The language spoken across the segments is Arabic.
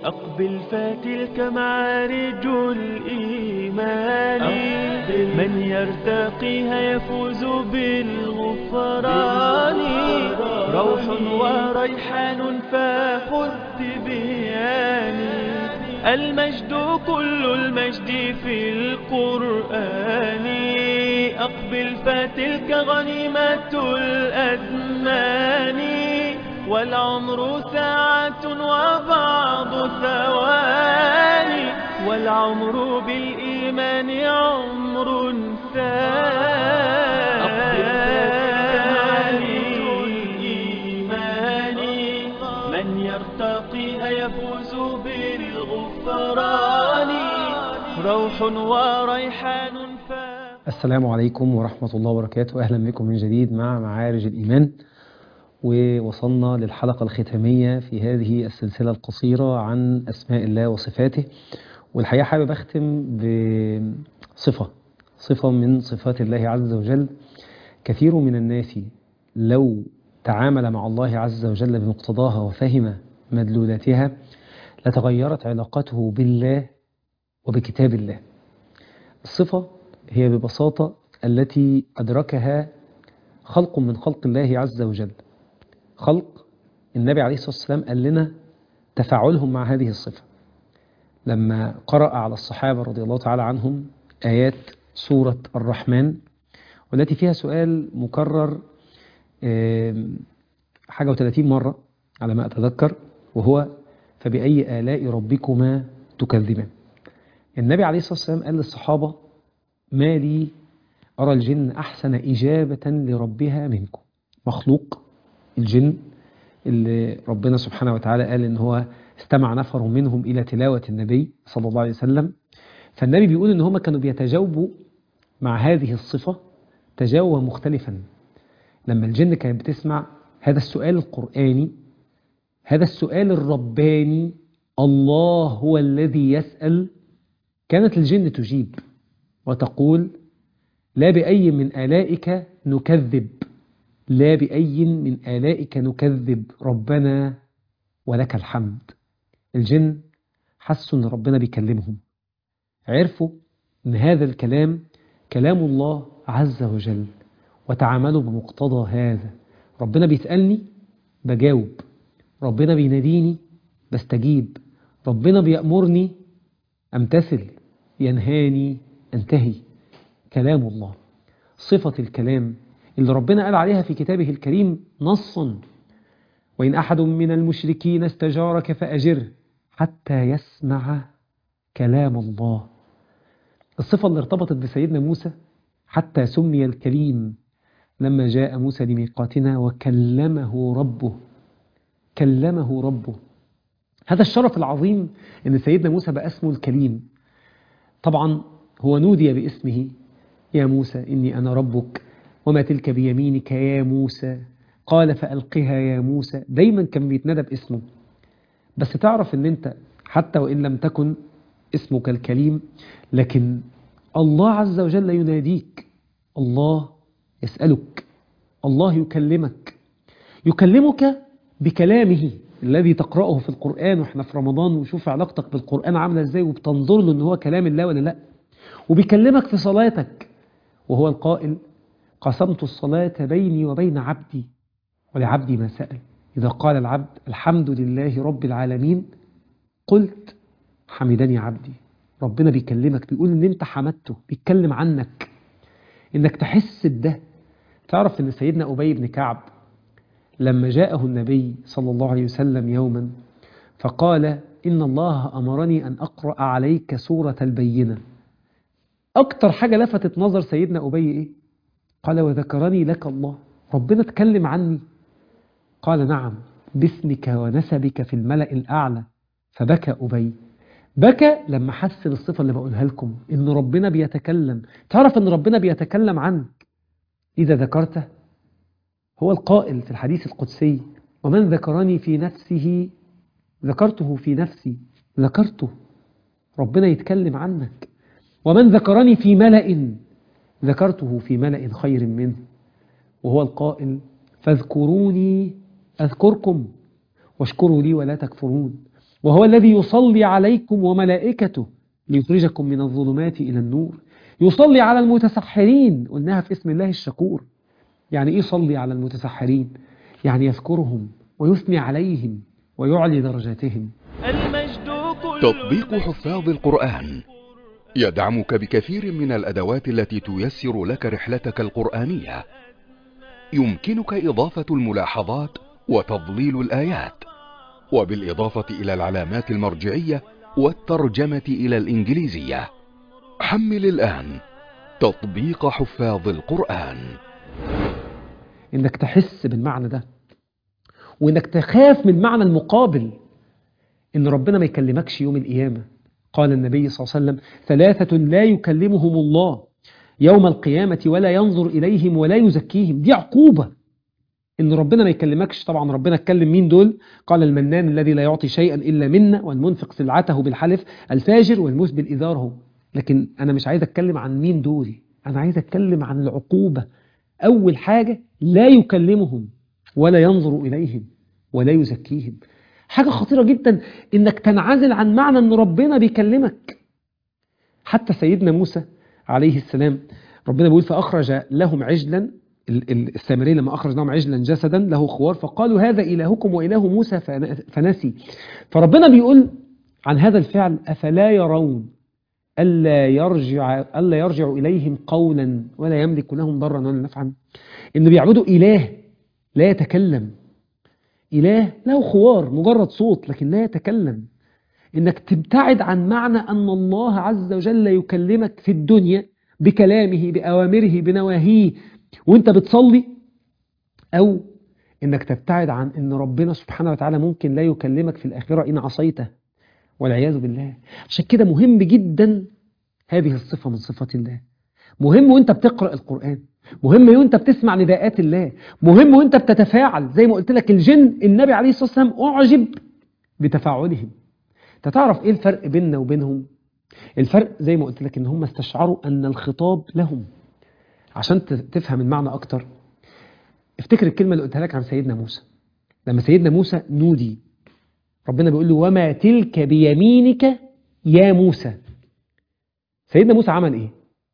أقبل فتلك معارج الإيمان، من يرتقيها يفوز بالغفران. روح وريحان فخذ بياني، المجد كل المجد في القرآن. أقبل فتلك غنيمة الأزمان، والعمر ساعة وبعض ثواني، والعمر بالإيمان عمر ثاني. الإيمان من يرتقيها يفوز بالغفران، روح وريحان السلام عليكم ورحمة الله وبركاته. أهلا بكم من جديد مع معارج الإيمان، ووصلنا للحلقة الختامية في هذه السلسلة القصيرة عن أسماء الله وصفاته. والحقيقة حابب أختم بصفة من صفات الله عز وجل. كثير من الناس لو تعامل مع الله عز وجل بمقتضاها وفهم مدلولاتها لتغيرت علاقته بالله وبكتاب الله. الصفة هي ببساطة التي أدركها خلق من خلق الله عز وجل، خلق النبي عليه الصلاة والسلام قال لنا تفاعلهم مع هذه الصفة لما قرأ على الصحابة رضي الله تعالى عنهم آيات سورة الرحمن، والتي فيها سؤال مكرر حاجة و30 مرة على ما أتذكر، وهو فبأي آلاء ربكما تكذبان. النبي عليه الصلاة والسلام قال للصحابة ما لي أرى الجن أحسن إجابة لربها منكم. مخلوق الجن اللي ربنا سبحانه وتعالى قال إن هو استمع نفر منهم إلى تلاوة النبي صلى الله عليه وسلم، فالنبي بيقول إن هم كانوا بيتجاوبوا مع هذه الصفة تجاوبا مختلفا. لما الجن كانت بتسمع هذا السؤال القرآني، هذا السؤال الرباني، الله هو الذي يسأل، كانت الجن تجيب وتقول لا بأي من آلائك نكذب، لا بأي من آلائك نكذب ربنا ولك الحمد. الجن حسوا أن ربنا بيكلمهم، عرفوا أن هذا الكلام كلام الله عز وجل، وتعاملوا بمقتضى هذا. ربنا بيسألني بجاوب، ربنا بيناديني بستجيب، ربنا بيأمرني أمتثل، ينهاني أنتهي. كلام الله، صفة الكلام اللي ربنا قال عليها في كتابه الكريم نصا: وإن أحد من المشركين استجارك فأجره حتى يسمع كلام الله. الصفة اللي ارتبطت بسيدنا موسى حتى سمي الكليم لما جاء موسى لميقاتنا وكلمه ربه. كلمه ربه، هذا الشرف العظيم أن سيدنا موسى بقى اسمه الكليم. طبعا هو نودي باسمه: يا موسى إني أنا ربك وما تلك بيمينك يا موسى، قال فألقها يا موسى. دايما كان بيتندى باسمه. بس تعرف أن أنت حتى وإن لم تكن اسمك الكليم، لكن الله عز وجل يناديك، الله يسألك، الله يكلمك بكلامه الذي تقرأه في القرآن. وإحنا في رمضان وشوف علاقتك بالقرآن عاملة إزاي، وبتنظر له إن هو كلام الله ولا لا. وبيكلمك في صلاتك وهو القائل: قسمت الصلاة بيني وبين عبدي ولعبدي ما سأل. إذا قال العبد الحمد لله رب العالمين قلت حمدني عبدي. ربنا بيكلمك، بيقول إن أنت حمدته، بيتكلم عنك، إنك تحس بده. تعرف إن سيدنا أبي بن كعب لما جاءه النبي صلى الله عليه وسلم يوما فقال: إن الله أمرني أن أقرأ عليك سورة البينة. أكتر حاجة لفتت نظر سيدنا أبي إيه؟ قال: وذكرني لك الله، ربنا اتكلم عني. قال: نعم، باسمك ونسبك في الملأ الأعلى. فبكى أبي، بكى لما حس بالصفة اللي بقولها لكم، إن ربنا بيتكلم. تعرف إن ربنا بيتكلم عنك إذا ذكرته. هو القائل في الحديث القدسي: ومن ذكرني في نفسه ذكرته في نفسي. ذكرته، ربنا يتكلم عنك. ومن ذكرني في ملأ ذكرته في ملأ خير منه. وهو القائل: فاذكروني أذكركم واشكروا لي ولا تكفرون. وهو الذي يصلي عليكم وملائكته ليخرجكم من الظلمات إلى النور. يصلي على المتسحرين، قلناها في اسم الله الشكور. يعني إيه يصلي على المتسحرين؟ يعني يذكرهم ويثني عليهم ويعلي درجاتهم. المجد كل تطبيق حفاظ القرآن يدعمك بكثير من الأدوات التي تيسر لك رحلتك القرآنية. يمكنك إضافة الملاحظات وتضليل الآيات، وبالإضافة إلى العلامات المرجعية والترجمة إلى الإنجليزية. حمل الآن تطبيق حفاظ القرآن. إنك تحس بالمعنى ده، وإنك تخاف من معنى المقابل، إن ربنا ما يكلمكش يوم القيامة. قال النبي صلى الله عليه وسلم: ثلاثة لا يكلمهم الله يوم القيامة ولا ينظر إليهم ولا يزكيهم. دي عقوبة إن ربنا ما يكلمكش. طبعا ربنا اتكلم مين دول؟ قال: المنان الذي لا يعطي شيئا إلا منا، والمنفق سلعته بالحلف، الفاجر والمسبل إزاره. لكن أنا مش عايز أتكلم عن مين دول، أنا عايز أتكلم عن العقوبة. أول حاجة لا يكلمهم ولا ينظر إليهم ولا يزكيهم. حاجة خطيرة جدا إنك تنعزل عن معنى إن ربنا بيكلمك. حتى سيدنا موسى عليه السلام ربنا بيقول: فأخرج لهم عجلا، السامري لما أخرج لهم عجلا جسدا له خوار فقالوا هذا إلهكم وإله موسى فنسي. فربنا بيقول عن هذا الفعل: أفلا يرون ألا يرجع إليهم قولا ولا يملك لهم ضرا ولا نفعا. إن بيعبدوا إله لا يتكلم، إله له خوار مجرد صوت لكن لا يتكلم. إنك تبتعد عن معنى أن الله عز وجل يكلمك في الدنيا بكلامه بأوامره بنواهيه وإنت بتصلي، أو إنك تبتعد عن أن ربنا سبحانه وتعالى ممكن لا يكلمك في الآخرة إن عصيته والعياذ بالله. عشان كده مهم جدا هذه الصفة من صفات الله. مهم وإنت بتقرأ القرآن، مهم وإنت بتسمع نداءات الله، مهم وإنت بتتفاعل. زي ما قلت لك الجن النبي عليه الصلاة والسلام أعجب بتفاعلهم. انت تعرف ايه الفرق بيننا وبينهم؟ الفرق زي ما قلت لك ان هم استشعروا ان الخطاب لهم. عشان تفهم المعنى اكتر، افتكر الكلمة اللي قلتها لك عن سيدنا موسى. لما سيدنا موسى نودي، ربنا بيقول له: وما تلك بيمينك يا موسى. سيدنا موسى عمل ايه؟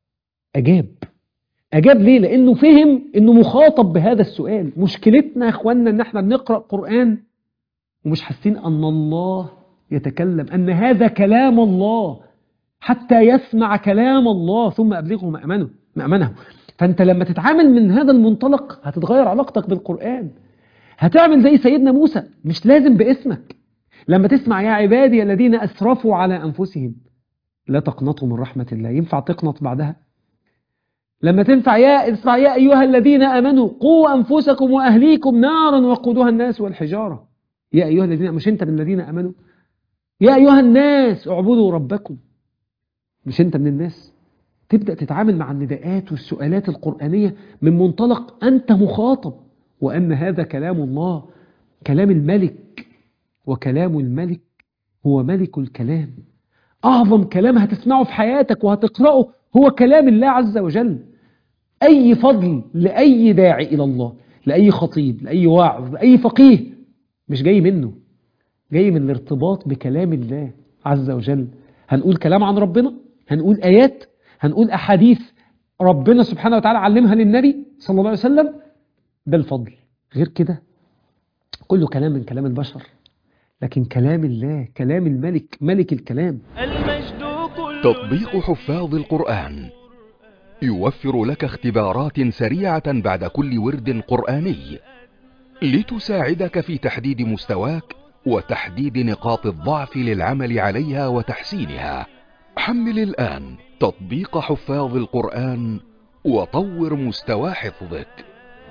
اجاب ليه؟ لانه فهم انه مخاطب بهذا السؤال. مشكلتنا يا اخواننا ان احنا بنقرأ قرآن ومش حاسين ان الله يتكلم، أن هذا كلام الله، حتى يسمع كلام الله ثم أبلغه مأمنه. فأنت لما تتعامل من هذا المنطلق هتتغير علاقتك بالقرآن. هتعمل زي سيدنا موسى، مش لازم باسمك. لما تسمع يا عبادي الذين أسرفوا على أنفسهم لا تقنطوا من رحمة الله، ينفع تقنط بعدها؟ لما اسمع يا أيها الذين آمنوا قوا أنفسكم وأهليكم نارا وقودها الناس والحجارة. يا أيها الذين، مش أنت من الذين آمنوا؟ يا أيها الناس اعبدوا ربكم، مش أنت من الناس؟ تبدأ تتعامل مع النداءات والسؤالات القرآنية من منطلق أنت مخاطب، وأن هذا كلام الله، كلام الملك، وكلام الملك هو ملك الكلام. أعظم كلام هتسمعه في حياتك وهتقرأه هو كلام الله عز وجل. أي فضل لأي داعي إلى الله، لأي خطيب، لأي واعظ، لأي فقيه، مش جاي منه، جاي من الارتباط بكلام الله عز وجل. هنقول كلام عن ربنا، هنقول آيات، هنقول أحاديث ربنا سبحانه وتعالى علمها للنبي صلى الله عليه وسلم، ده الفضل. غير كده كله كلام من كلام البشر، لكن كلام الله، كلام الملك، ملك الكلام. المجد كل تطبيق حفاظ القرآن يوفر لك اختبارات سريعة بعد كل ورد قرآني لتساعدك في تحديد مستواك وتحديد نقاط الضعف للعمل عليها وتحسينها. حمل الآن تطبيق حفاظ القرآن وطور مستوى حفظك.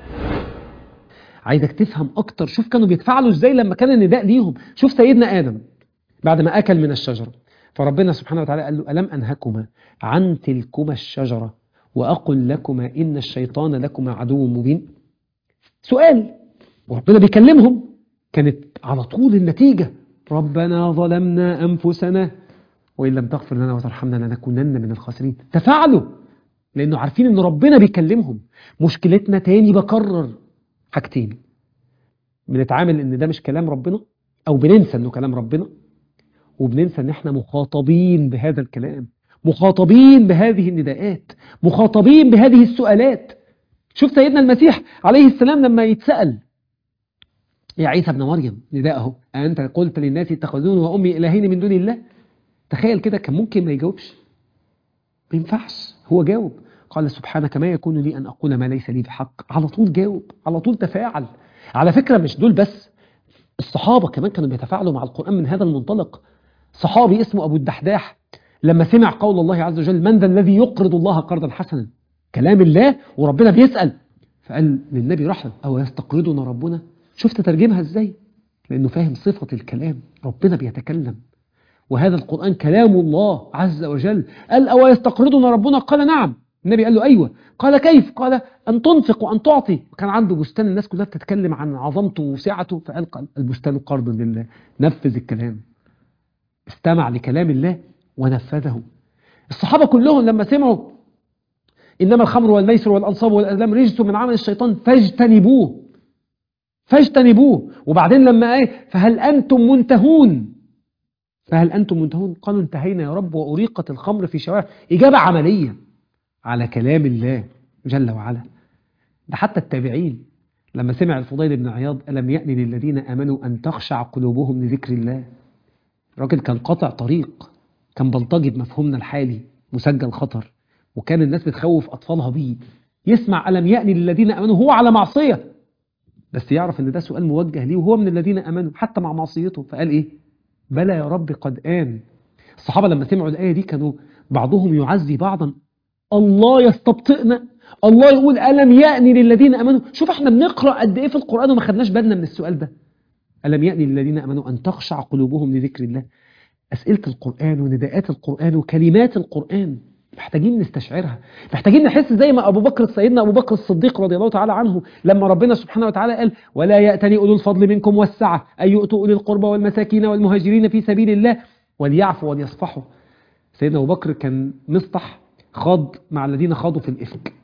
عايزك تفهم أكتر. شوف كانوا بيتفاعلوا إزاي لما كان النداء ليهم. شوف سيدنا آدم بعد ما أكل من الشجرة، فربنا سبحانه وتعالى قال له: ألم أنهكما عن تلكما الشجرة وأقل لكما إن الشيطان لكما عدو مبين؟ سؤال، وربنا بيكلمهم. كانت على طول النتيجة: ربنا ظلمنا أنفسنا وإن لم تغفر لنا وترحمنا لنكونن من الخاسرين. تفاعلوا لأنه عارفين أن ربنا بيكلمهم. مشكلتنا تاني بكرر حاجتين: بنتعامل أن ده مش كلام ربنا، أو بننسى أنه كلام ربنا، وبننسى ان احنا مخاطبين بهذا الكلام، مخاطبين بهذه النداءات، مخاطبين بهذه السؤالات. شوف سيدنا المسيح عليه السلام لما يتسأل يا عيسى ابن مريم نداءه أنت قلت للناس اتخذوني وأمي إلهين من دون الله، تخيل كده كان ممكن ما يجاوبش، ما ينفعش، هو جاوب. قال سبحانك ما يكون لي أن أقول ما ليس لي بحق. على طول جاوب، على طول تفاعل. على فكرة مش دول بس، الصحابة كمان كانوا بيتفاعلوا مع القرآن من هذا المنطلق. صحابي اسمه أبو الدحداح لما سمع قول الله عز وجل من ذا الذي يقرض الله قرضا حسنا، كلام الله وربنا بيسأل، فقال للنبي رحمة أو يستقرضنا ربنا. شفت ترجمها ازاي؟ لأنه فاهم صفة الكلام، ربنا بيتكلم وهذا القرآن كلام الله عز وجل. قال أو يستقرضنا ربنا؟ قال نعم. النبي قال له أيوة. قال كيف؟ قال أن تنفق وأن تعطي. كان عنده بستان الناس كلها بتتكلم عن عظمته وسعته، فقال البستان قرض لله. نفذ الكلام، استمع لكلام الله ونفذه. الصحابة كلهم لما سمعوا إنما الخمر والميسر والأنصاب والأزلام رجس من عمل الشيطان فاجتنبوه. وبعدين لما فهل أنتم منتهون؟ قالوا انتهينا يا رب وأريقت الخمر في شوارع. إجابة عملية على كلام الله جل وعلا. ده حتى التابعين لما سمع الفضيل بن عياض ألم يأن للذين آمنوا أن تخشع قلوبهم لذكر الله. الراجل كان قاطع طريق، كان بلطجي بمفهومنا الحالي، مسجل خطر، وكان الناس بتخوف أطفالها بيه. يسمع ألم يأن للذين آمنوا هو على معصية، بس يعرف ان ده سؤال موجه ليه وهو من الذين امنوا حتى مع معصيته، فقال بلى يا رب قد آن. الصحابة لما سمعوا الآية دي كانوا بعضهم يعزي بعضا، الله يستبطئنا، الله يقول ألم يأني للذين امنوا. شوف احنا بنقرأ قد ايه في القرآن وما خدناش بالنا من السؤال ده. ألم يأني للذين امنوا أن تخشع قلوبهم لذكر الله. أسئلة القرآن ونداءات القرآن وكلمات القرآن محتاجين نستشعرها، محتاجين نحس زي ما سيدنا أبو بكر الصديق رضي الله تعالى عنه لما ربنا سبحانه وتعالى قال ولا يأتني أولو الفضل منكم والسعة أن يؤتوا أولي القربى والمساكين والمهاجرين في سبيل الله وليعفوا وليصفحوا. سيدنا أبو بكر كان مصطح خاض مع الذين خاضوا في الإفك،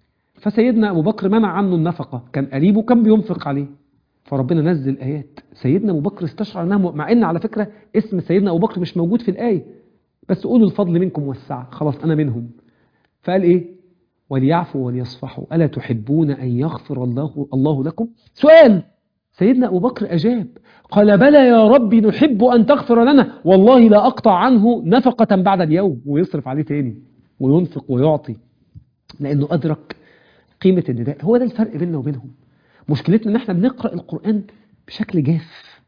فسيدنا أبو بكر منع عنه النفقة، كان قريب وكان بينفق عليه، فربنا نزل آيات. سيدنا أبو بكر استشعر أنها مع إن على فكرة اسم سيدنا أبو بكر مش موجود في الآية، بس قولوا الفضل منكم والسعة، خلاص أنا منهم. فقال وليعفوا وليصفحوا ألا تحبون أن يغفر الله لكم؟ سؤال. سيدنا أبو بكر أجاب قال بلى يا ربي نحب أن تغفر لنا، والله لا أقطع عنه نفقة بعد اليوم، ويصرف عليه تاني وينفق ويعطي، لأنه أدرك قيمة النداء. هو ده الفرق بيننا وبينهم. مشكلتنا ان احنا بنقرأ القرآن بشكل جاف،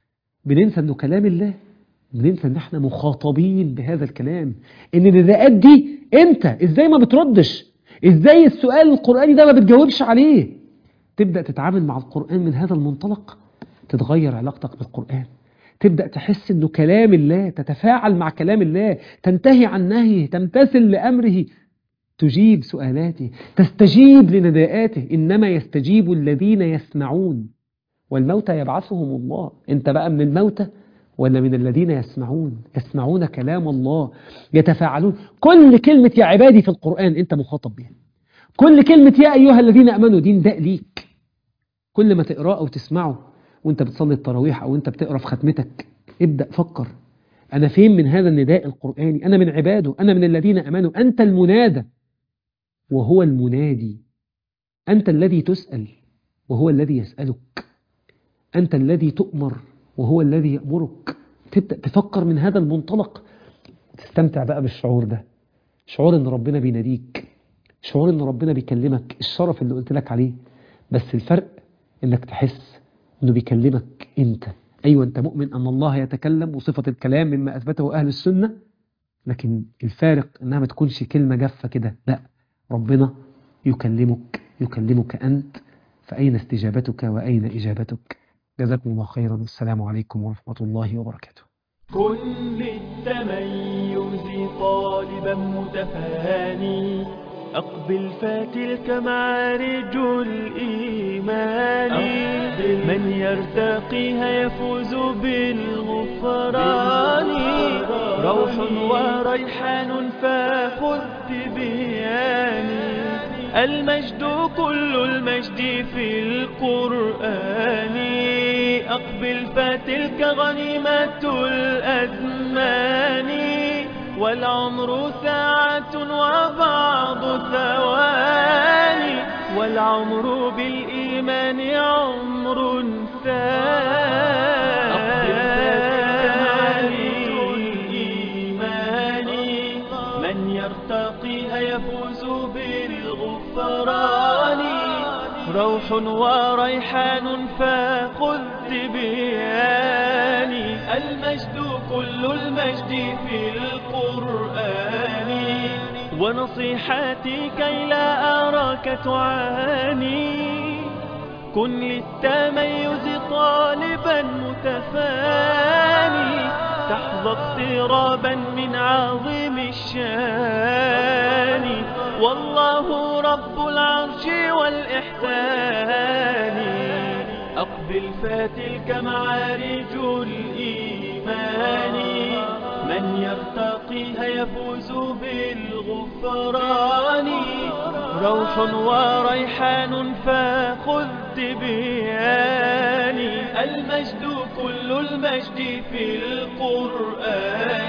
بننسى انه كلام الله، بننسى ان احنا مخاطبين بهذا الكلام، ان النداءات دي انت ازاي ما بتردش، ازاي السؤال القرآني ده ما بتجاوبش عليه. تبدأ تتعامل مع القرآن من هذا المنطلق، تتغير علاقتك بالقرآن، تبدأ تحس انه كلام الله، تتفاعل مع كلام الله، تنتهي عن نهيه، تمتثل لأمره، تجيب سؤالاته، تستجيب لنداءاته. إنما يستجيب الذين يسمعون والموتى يبعثهم الله. أنت بقى من الموتى ولا من الذين يسمعون كلام الله، يتفاعلون. كل كلمة يا عبادي في القرآن أنت مخاطب بها، كل كلمة يا أيها الذين أمنوا دي نداء ليك. كل ما تقرأ أو تسمعه وأنت بتصلي التراويح أو أنت بتقرأ في ختمتك، ابدأ فكر أنا فين من هذا النداء القرآني؟ أنا من عباده، أنا من الذين أمنوا. أنت المنادى وهو المنادي، أنت الذي تسأل وهو الذي يسألك، أنت الذي تؤمر وهو الذي يأمرك. تبدأ تفكر من هذا المنطلق، تستمتع بقى بالشعور ده، شعور ان ربنا بيناديك، شعور ان ربنا بيكلمك، الشرف اللي قلت لك عليه. بس الفرق انك تحس انه بيكلمك انت. ايوه انت مؤمن ان الله يتكلم وصفة الكلام مما اثبته اهل السنة، لكن الفارق انها ما تكونش كلمة جافة كده، لا، ربنا يكلمك أنت. فأين استجابتك وأين إجابتك؟ جزاكم الله خيرا، والسلام عليكم ورحمة الله وبركاته. كن للتميز طالبا متفاني، أقبل فتلك معارج الإيمان، من يرتقيها يفوز بالغفران، روح وريحان فخذ بياني، المجد كل المجد في القرآن، أقبل فتلك غنيمة الأزمان. والعمر ساعة وبعض ثواني، والعمر بالإيمان عمر ثاني. الإيمان من يرتقيها يفوز بالغفران، روح وريحان فخذ بياني، المجد كل المجد في القرآن، ونصيحتي كي لا أراك تعاني، كن للتميز طالبا متفاني، تحظى اقترابا من عظيم الشان، والله رب العرش والإحسان. أقبل فتلك معارج الإيمان، من يرتقيها يفوز بالغفران، روح وريحان فخذ بياني، المجد كل المجد في القرآن.